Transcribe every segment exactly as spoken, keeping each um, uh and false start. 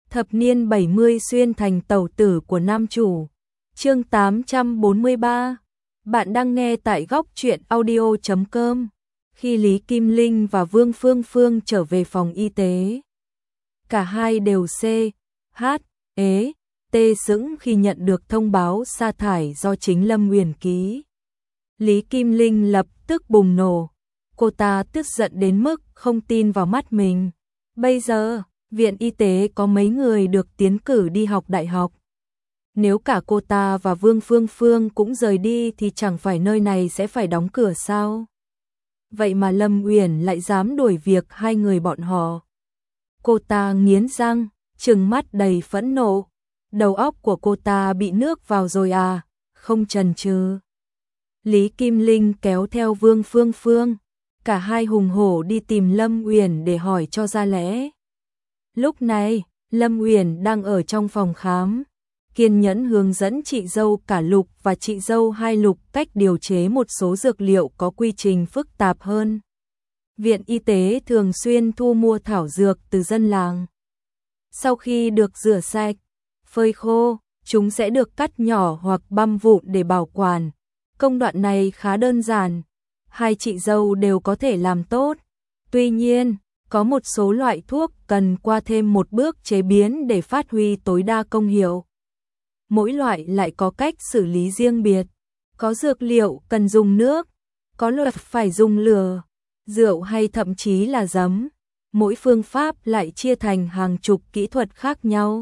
Thập niên bảy mươi xuyên thành tẩu tử của nam chủ. Chương tám trăm bốn mươi ba. Bạn đang nghe tại góc truyện audio chấm com. Khi Lý Kim Linh và Vương Phương Phương trở về phòng y tế, cả hai đều C, H, ế, T sững khi nhận được thông báo sa thải do chính Lâm Uyển ký. Lý Kim Linh lập tức bùng nổ. Cô ta tức giận đến mức không tin vào mắt mình. Bây giờ, viện y tế có mấy người được tiến cử đi học đại học. Nếu cả cô ta và Vương Phương Phương cũng rời đi thì chẳng phải nơi này sẽ phải đóng cửa sao? Vậy mà Lâm Uyển lại dám đuổi việc hai người bọn họ. Cô ta nghiến răng, trừng mắt đầy phẫn nộ. Đầu óc của cô ta bị nước vào rồi à, không chần chừ. Lý Kim Linh kéo theo Vương Phương Phương. Cả hai hùng hổ đi tìm Lâm Uyển để hỏi cho ra lẽ. Lúc này, Lâm Uyển đang ở trong phòng khám, kiên nhẫn hướng dẫn chị dâu cả Lục và chị dâu hai Lục cách điều chế một số dược liệu có quy trình phức tạp hơn. Viện y tế thường xuyên thu mua thảo dược từ dân làng. Sau khi được rửa sạch, phơi khô, chúng sẽ được cắt nhỏ hoặc băm vụn để bảo quản. Công đoạn này khá đơn giản, hai chị dâu đều có thể làm tốt. Tuy nhiên, có một số loại thuốc cần qua thêm một bước chế biến để phát huy tối đa công hiệu. Mỗi loại lại có cách xử lý riêng biệt. Có dược liệu cần dùng nước, có loại phải dùng lửa, rượu hay thậm chí là giấm. Mỗi phương pháp lại chia thành hàng chục kỹ thuật khác nhau.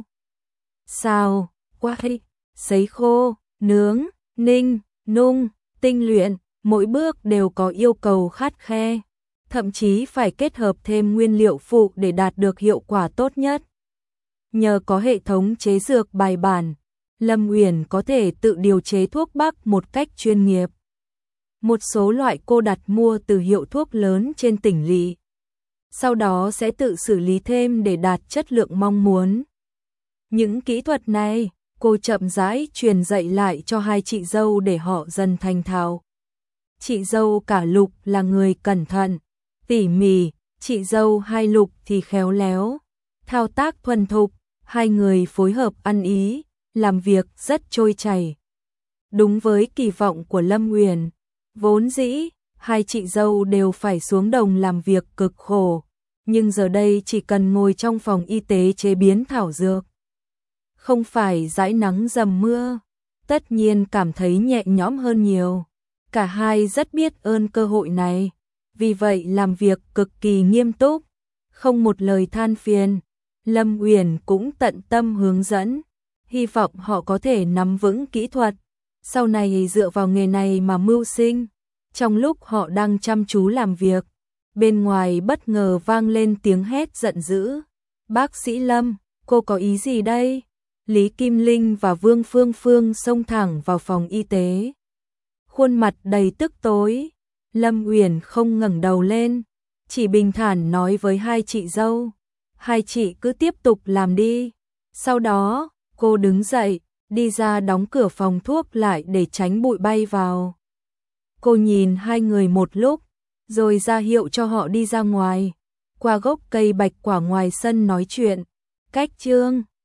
Xào, quay, sấy khô, nướng, ninh, nung, tinh luyện, mỗi bước đều có yêu cầu khắt khe. Thậm chí phải kết hợp thêm nguyên liệu phụ để đạt được hiệu quả tốt nhất. Nhờ có hệ thống chế dược bài bản, Lâm Uyển có thể tự điều chế thuốc bắc một cách chuyên nghiệp. Một số loại cô đặt mua từ hiệu thuốc lớn trên tỉnh lỵ. Sau đó sẽ tự xử lý thêm để đạt chất lượng mong muốn. Những kỹ thuật này, cô chậm rãi truyền dạy lại cho hai chị dâu để họ dần thành thạo. Chị dâu cả Lục là người cẩn thận, tỉ mỉ, chị dâu hai Lục thì khéo léo, thao tác thuần thục, hai người phối hợp ăn ý, làm việc rất trôi chảy. Đúng với kỳ vọng của Lâm Uyển, vốn dĩ, hai chị dâu đều phải xuống đồng làm việc cực khổ, nhưng giờ đây chỉ cần ngồi trong phòng y tế chế biến thảo dược. Không phải dãi nắng dầm mưa, tất nhiên cảm thấy nhẹ nhõm hơn nhiều. Cả hai rất biết ơn cơ hội này, vì vậy làm việc cực kỳ nghiêm túc, không một lời than phiền. Lâm Uyển cũng tận tâm hướng dẫn, hy vọng họ có thể nắm vững kỹ thuật, sau này dựa vào nghề này mà mưu sinh. Trong lúc họ đang chăm chú làm việc, bên ngoài bất ngờ vang lên tiếng hét giận dữ. Bác sĩ Lâm, cô có ý gì đây? Lý Kim Linh và Vương Phương Phương xông thẳng vào phòng y tế. Khuôn mặt đầy tức tối, Lâm Uyển không ngẩng đầu lên, chỉ bình thản nói với hai chị dâu, hai chị cứ tiếp tục làm đi. Sau đó, cô đứng dậy, đi ra đóng cửa phòng thuốc lại để tránh bụi bay vào. Cô nhìn hai người một lúc, rồi ra hiệu cho họ đi ra ngoài, qua gốc cây bạch quả ngoài sân nói chuyện. Cách chương